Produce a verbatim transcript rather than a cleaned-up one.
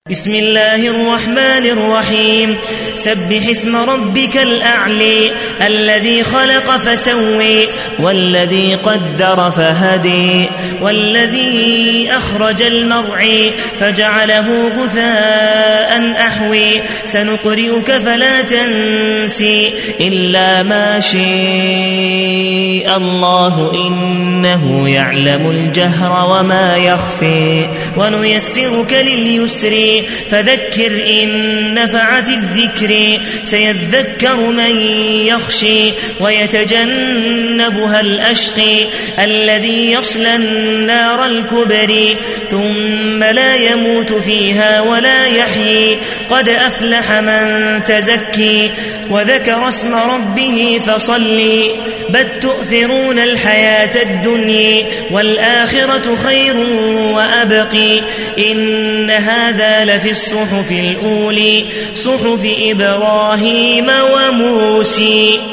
بسم الله الرحمن الرحيم سبح اسم ربك الأعلي الذي خلق فسوي والذي قدر فهدي والذي أخرج المرعي فجعله غثاء أحوي سنقرئك فلا تنسي إلا ما شاء الله إنه يعلم الجهر وما يخفي ونيسرك لليسر فذكر إن نفعت الذكر سيذكر من يخشي ويتجنبها الأشقي الذي يصلى النار الكبري ثم لا يموت فيها ولا يحيي قد أفلح من تزكي وذكر اسم ربه فصلي بل تؤثرون الحياة الدنيا والآخرة خير وأبقي إن هذا لفي الصحف الأولي صحف إبراهيم وموسى.